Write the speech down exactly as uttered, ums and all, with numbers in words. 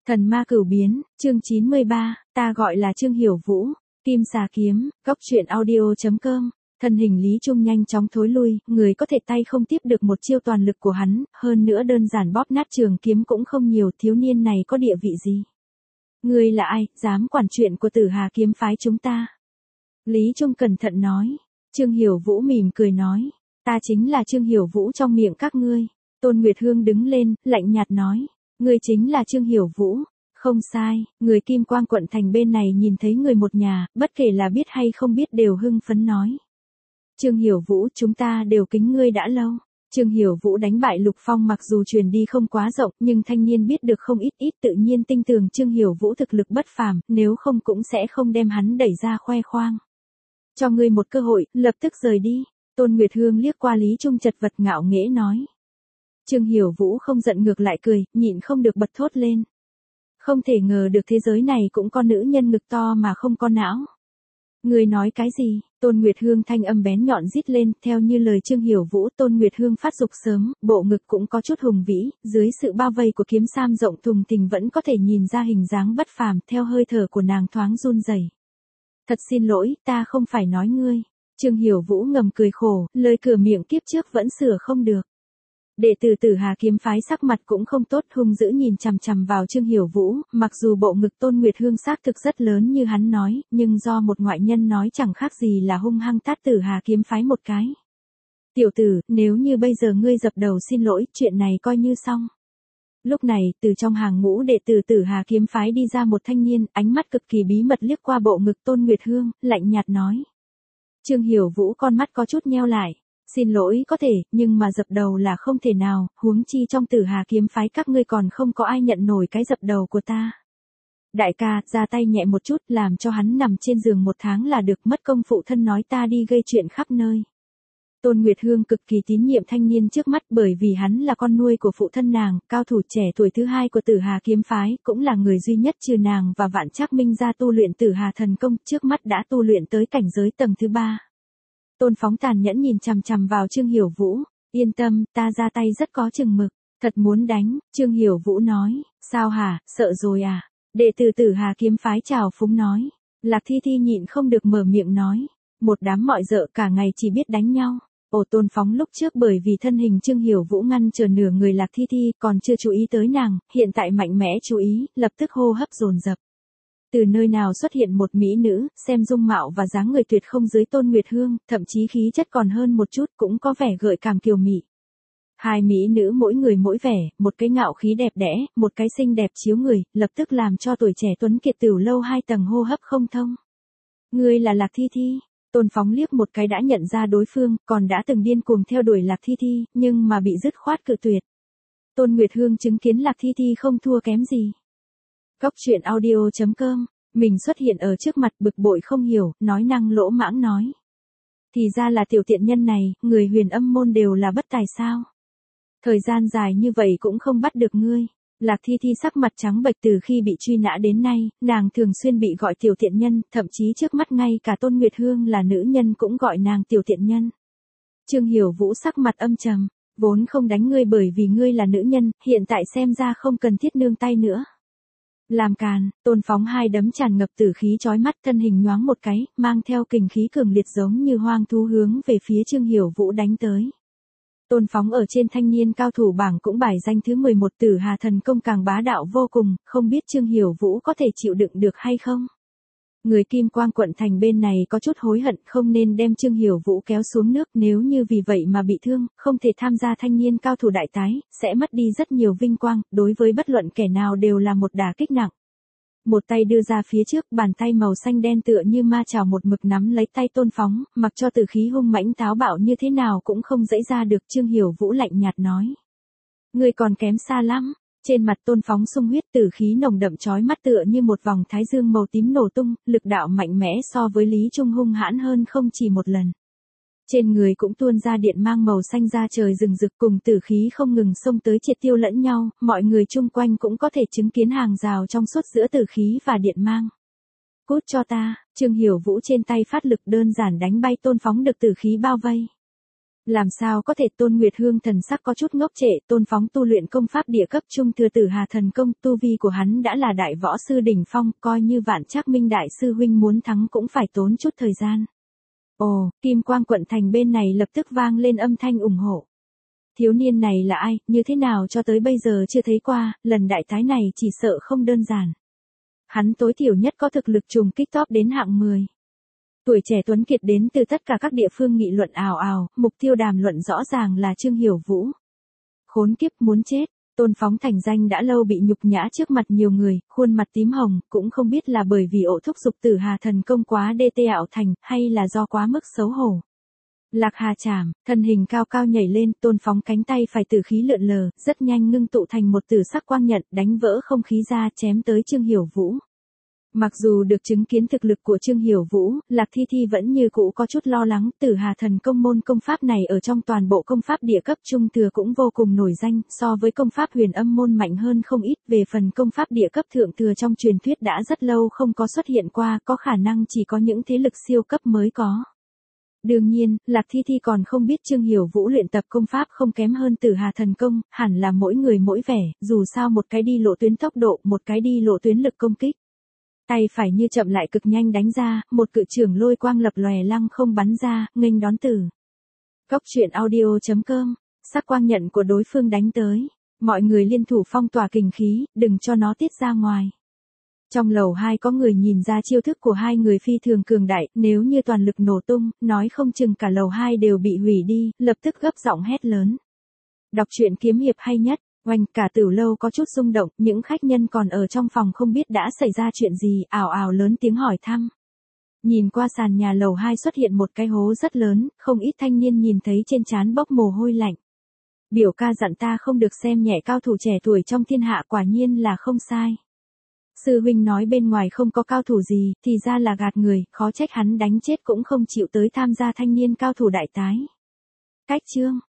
Thần ma cửu biến, chương chín mươi ba, ta gọi là Trương Hiểu Vũ, Kim Xà Kiếm, Góc Truyện Audio chấm com. Thân hình Lý Trung nhanh chóng thối lui, người có thể tay không tiếp được một chiêu toàn lực của hắn, hơn nữa đơn giản bóp nát trường kiếm cũng không nhiều, thiếu niên này có địa vị gì? Ngươi là ai, dám quản chuyện của Tử Hà kiếm phái chúng ta? Lý Trung cẩn thận nói. Trương Hiểu Vũ mỉm cười nói, ta chính là Trương Hiểu Vũ trong miệng các ngươi. Tôn Nguyệt Hương đứng lên, lạnh nhạt nói, ngươi chính là Trương Hiểu Vũ. Không sai, người Kim Quang quận thành bên này nhìn thấy người một nhà, bất kể là biết hay không biết đều hưng phấn nói. Trương Hiểu Vũ, chúng ta đều kính ngươi đã lâu. Trương Hiểu Vũ đánh bại Lục Phong mặc dù truyền đi không quá rộng, nhưng thanh niên biết được không ít ít tự nhiên tin tưởng Trương Hiểu Vũ thực lực bất phàm, nếu không cũng sẽ không đem hắn đẩy ra khoe khoang. Cho ngươi một cơ hội, lập tức rời đi. Tôn Nguyệt Hương liếc qua Lý Trung chật vật ngạo nghễ nói. Trương Hiểu Vũ không giận ngược lại cười, nhịn không được bật thốt lên. Không thể ngờ được thế giới này cũng có nữ nhân ngực to mà không có não. Người nói cái gì? Tôn Nguyệt Hương thanh âm bén nhọn rít lên, theo như lời Trương Hiểu Vũ, Tôn Nguyệt Hương phát dục sớm, bộ ngực cũng có chút hùng vĩ, dưới sự bao vây của kiếm sam rộng thùng thình vẫn có thể nhìn ra hình dáng bất phàm, theo hơi thở của nàng thoáng run rẩy. Thật xin lỗi, ta không phải nói ngươi. Trương Hiểu Vũ ngầm cười khổ, lời cửa miệng kiếp trước vẫn sửa không được. Đệ tử Tử Hà kiếm phái sắc mặt cũng không tốt, hung dữ nhìn chằm chằm vào Trương Hiểu Vũ, mặc dù bộ ngực Tôn Nguyệt Hương xác thực rất lớn như hắn nói, nhưng do một ngoại nhân nói chẳng khác gì là hung hăng tát Tử Hà kiếm phái một cái. Tiểu tử, nếu như bây giờ ngươi dập đầu xin lỗi, chuyện này coi như xong. Lúc này, từ trong hàng ngũ đệ tử Tử Hà kiếm phái đi ra một thanh niên, ánh mắt cực kỳ bí mật liếc qua bộ ngực Tôn Nguyệt Hương, lạnh nhạt nói. Trương Hiểu Vũ con mắt có chút nheo lại. Xin lỗi có thể, nhưng mà dập đầu là không thể nào, huống chi trong Tử Hà kiếm phái các ngươi còn không có ai nhận nổi cái dập đầu của ta. Đại ca, ra tay nhẹ một chút, làm cho hắn nằm trên giường một tháng là được, mất công phụ thân nói ta đi gây chuyện khắp nơi. Tôn Nguyệt Hương cực kỳ tín nhiệm thanh niên trước mắt bởi vì hắn là con nuôi của phụ thân nàng, cao thủ trẻ tuổi thứ hai của Tử Hà kiếm phái, cũng là người duy nhất trừ nàng và Vạn Trác Minh ra tu luyện Tử Hà thần công, trước mắt đã tu luyện tới cảnh giới tầng thứ ba. Tôn Phóng tàn nhẫn nhìn chằm chằm vào Trương Hiểu Vũ, yên tâm, ta ra tay rất có chừng mực, thật muốn đánh, Trương Hiểu Vũ nói, sao hả, sợ rồi à, đệ tử Tử Hà kiếm phái chào phúng nói, Lạc Thi Thi nhịn không được mở miệng nói, một đám mọi dợ cả ngày chỉ biết đánh nhau. Ồ, Tôn Phóng lúc trước bởi vì thân hình Trương Hiểu Vũ ngăn trở nửa người Lạc Thi Thi còn chưa chú ý tới nàng, hiện tại mạnh mẽ chú ý, lập tức hô hấp dồn dập. Từ nơi nào xuất hiện một mỹ nữ, xem dung mạo và dáng người tuyệt không dưới Tôn Nguyệt Hương, thậm chí khí chất còn hơn một chút, cũng có vẻ gợi cảm kiều mị. Hai mỹ nữ mỗi người mỗi vẻ, một cái ngạo khí đẹp đẽ, một cái xinh đẹp chiếu người, lập tức làm cho tuổi trẻ tuấn kiệt Tửu Lâu hai tầng hô hấp không thông. Ngươi là Lạc Thi Thi. Tôn Phóng liếc một cái đã nhận ra đối phương, còn đã từng điên cuồng theo đuổi Lạc Thi Thi, nhưng mà bị dứt khoát cự tuyệt. Tôn Nguyệt Hương chứng kiến Lạc Thi Thi không thua kém gì. Góc Truyện Audio chấm com, mình xuất hiện ở trước mặt bực bội không hiểu, nói năng lỗ mãng nói. Thì ra là tiểu tiện nhân này, người Huyền Âm môn đều là bất tài sao. Thời gian dài như vậy cũng không bắt được ngươi. Lạc Thi Thi sắc mặt trắng bệch từ khi bị truy nã đến nay, nàng thường xuyên bị gọi tiểu tiện nhân, thậm chí trước mắt ngay cả Tôn Nguyệt Hương là nữ nhân cũng gọi nàng tiểu tiện nhân. Trương Hiểu Vũ sắc mặt âm trầm, vốn không đánh ngươi bởi vì ngươi là nữ nhân, hiện tại xem ra không cần thiết nương tay nữa. Làm càn, Tôn Phóng hai đấm tràn ngập tử khí chói mắt, thân hình nhoáng một cái, mang theo kình khí cường liệt giống như hoang thú hướng về phía Trương Hiểu Vũ đánh tới. Tôn Phóng ở trên thanh niên cao thủ bảng cũng bài danh thứ mười một, Tử Hà thần công càng bá đạo vô cùng, không biết Trương Hiểu Vũ có thể chịu đựng được hay không. Người Kim Quang quận thành bên này có chút hối hận, không nên đem Trương Hiểu Vũ kéo xuống nước, nếu như vì vậy mà bị thương, không thể tham gia thanh niên cao thủ đại tái, sẽ mất đi rất nhiều vinh quang, đối với bất luận kẻ nào đều là một đả kích nặng. Một tay đưa ra phía trước, bàn tay màu xanh đen tựa như ma chảo một mực nắm lấy tay Tôn Phóng, mặc cho tử khí hung mãnh táo bạo như thế nào cũng không dẫy ra được. Trương Hiểu Vũ lạnh nhạt nói. Ngươi còn kém xa lắm. Trên mặt Tôn Phóng sung huyết, tử khí nồng đậm chói mắt tựa như một vòng thái dương màu tím nổ tung, lực đạo mạnh mẽ so với Lý Trung hung hãn hơn không chỉ một lần. Trên người cũng tuôn ra điện mang màu xanh ra trời rừng rực, cùng tử khí không ngừng xông tới triệt tiêu lẫn nhau, mọi người chung quanh cũng có thể chứng kiến hàng rào trong suốt giữa tử khí và điện mang. Cút cho ta, Trương Hiểu Vũ trên tay phát lực đơn giản đánh bay Tôn Phóng được tử khí bao vây. Làm sao có thể? Tôn Nguyệt Hương thần sắc có chút ngốc trệ. Tôn Phóng tu luyện công pháp địa cấp trung thừa tử Hà Thần Công, tu vi của hắn đã là đại võ sư đỉnh phong, coi như Vạn Trác Minh đại sư huynh muốn thắng cũng phải tốn chút thời gian. Ồ, Kim Quang quận thành bên này lập tức vang lên âm thanh ủng hộ. Thiếu niên này là ai, như thế nào cho tới bây giờ chưa thấy qua, lần đại tái này chỉ sợ không đơn giản. Hắn tối thiểu nhất có thực lực trùng kích top đến hạng mười. Tuổi trẻ tuấn kiệt đến từ tất cả các địa phương nghị luận ào ào, mục tiêu đàm luận rõ ràng là Trương Hiểu Vũ. Khốn kiếp, muốn chết. Tôn Phóng thành danh đã lâu bị nhục nhã trước mặt nhiều người, khuôn mặt tím hồng, cũng không biết là bởi vì ổ thúc dục tử Hà Thần Công quá đê tê ảo thành, hay là do quá mức xấu hổ. Lạc Hà chảm, thân hình cao cao nhảy lên, Tôn Phóng cánh tay phải tử khí lượn lờ, rất nhanh ngưng tụ thành một tử sắc quang nhận, đánh vỡ không khí ra, chém tới Trương Hiểu Vũ. Mặc dù được chứng kiến thực lực của Trương Hiểu Vũ, Lạc Thi Thi vẫn như cũ có chút lo lắng. Tử Hà Thần Công môn công pháp này ở trong toàn bộ công pháp địa cấp trung thừa cũng vô cùng nổi danh, so với công pháp huyền âm môn mạnh hơn không ít. Về phần công pháp địa cấp thượng thừa trong truyền thuyết đã rất lâu không có xuất hiện qua, có khả năng chỉ có những thế lực siêu cấp mới có. Đương nhiên, Lạc Thi Thi còn không biết Trương Hiểu Vũ luyện tập công pháp không kém hơn Tử Hà Thần Công, hẳn là mỗi người mỗi vẻ, dù sao một cái đi lộ tuyến tốc độ, một cái đi lộ tuyến lực công kích. Tay phải như chậm lại cực nhanh đánh ra, một cự trưởng lôi quang lập lòe lăng không bắn ra, nghênh đón tử. Cốc truyện audio chấm com, sắc quang nhận của đối phương đánh tới. Mọi người liên thủ phong tỏa kình khí, đừng cho nó tiết ra ngoài. Trong lầu hai có người nhìn ra chiêu thức của hai người phi thường cường đại, nếu như toàn lực nổ tung, nói không chừng cả lầu hai đều bị hủy đi, lập tức gấp giọng hét lớn. Đọc truyện kiếm hiệp hay nhất. Oanh, cả Tửu Lâu có chút rung động, những khách nhân còn ở trong phòng không biết đã xảy ra chuyện gì, ào ào lớn tiếng hỏi thăm. Nhìn qua sàn nhà lầu hai xuất hiện một cái hố rất lớn, không ít thanh niên nhìn thấy trên trán bốc mồ hôi lạnh. Biểu ca dặn ta không được xem nhẹ cao thủ trẻ tuổi trong thiên hạ, quả nhiên là không sai. Sư huynh nói bên ngoài không có cao thủ gì, thì ra là gạt người, khó trách hắn đánh chết cũng không chịu tới tham gia thanh niên cao thủ đại tái. Cách chương